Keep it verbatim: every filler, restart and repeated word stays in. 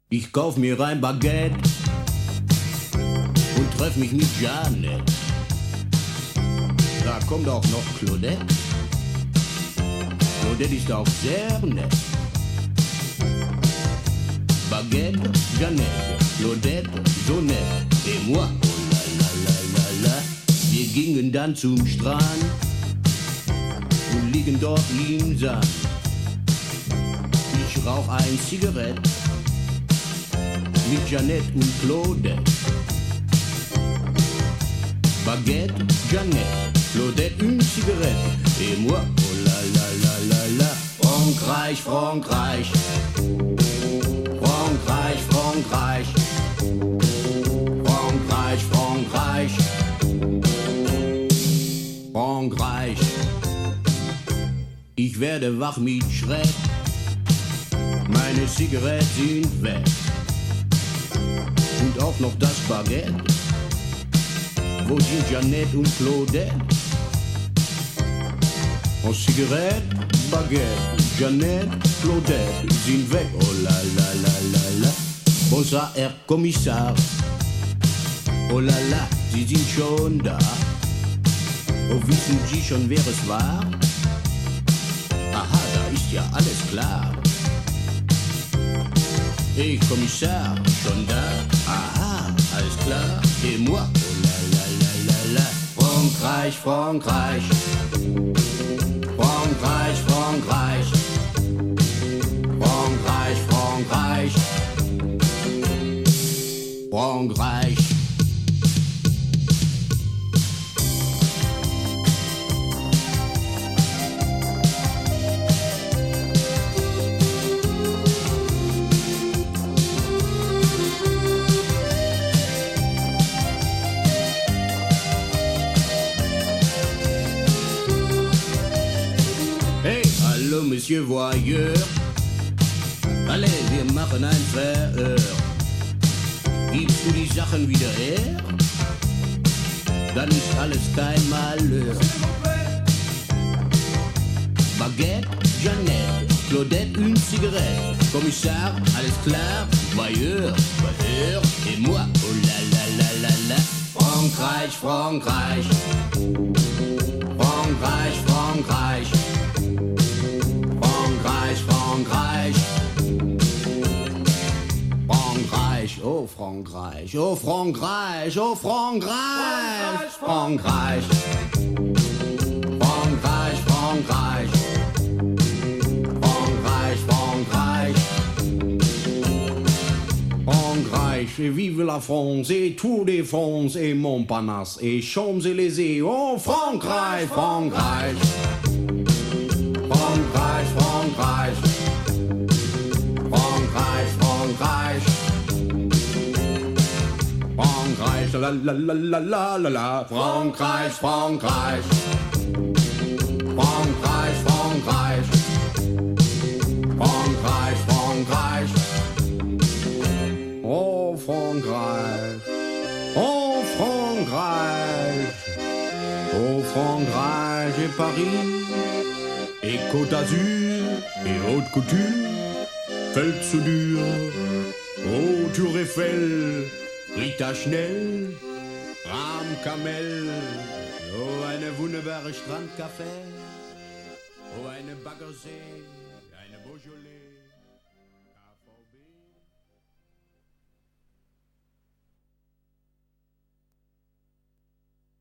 Ich kauf mir ein Baguette und treff mich mit Janet. Da kommt auch noch Claudette. Claudette ist auch sehr nett. Baguette, Janet, Claudette, so nett. Et moi, oh la la la la la. Wir gingen dann zum Strand und liegen dort im Sand. Ich rauch ein Zigarett mit Janet und Claudette. Baguette, Janet, Claudette, une cigarette. Et moi, oh la la la la la. Frankreich, Frankreich. Frankreich, Frankreich. Frankreich, Frankreich. Frankreich. Ich werde wach mit Schreck. Meine Zigaretten sind weg. Und auch noch das Baguette. Wo sind Janet und Claudette? Und Zigarette, Baguette, Janet, Claudette sind weg. Oh la la la la la. Bonsoir, Herr Kommissar. Oh la la, Sie sind schon da. Oh, wissen Sie schon, wer es war? Aha, da ist ja alles klar. Hey, Kommissar, schon da? Aha, alles klar. Et moi, oh la la la la la. Frankreich, Frankreich. Frankreich, Frankreich. Frankreich, Frankreich. Frankreich. Hallo, Monsieur Voyeur. Allez, wir machen ein Verhör. Gibst du die Sachen wieder her? Dann ist alles kein Malheur. Baguette, Janet, Claudette, une cigarette. Kommissar, alles klar? Voyeur, Verhör. Et moi, oh la la la la la. Frankreich, Frankreich. Frankreich, Frankreich. Frankreich, Frankreich. Frankreich, oh Frankreich, oh Frankreich, oh Frankreich. Frankreich. Frankreich, Frankreich. Frankreich, Frankreich. Frankreich, et vive la France, et Tour de France, et Montparnasse, et Champs-Élysées. Oh Frankreich, Frankreich. Frankreich, Frankreich. Frankreich, Frankreich. Frankreich, la la la la la la la. Frankreich, Frankreich. Frankreich, Frankreich. Frankreich, Frankreich. Oh Frankreich. Oh Frankreich. Oh Frankreich et Paris. Et Côte d'Azur, et haute couture, fällt zu dur. Oh, Tour Eiffel, Rita Schnell, Rahmkamel. Oh, eine wunderbare Strandcafé. Oh, eine Baggersee, eine Beaujolais.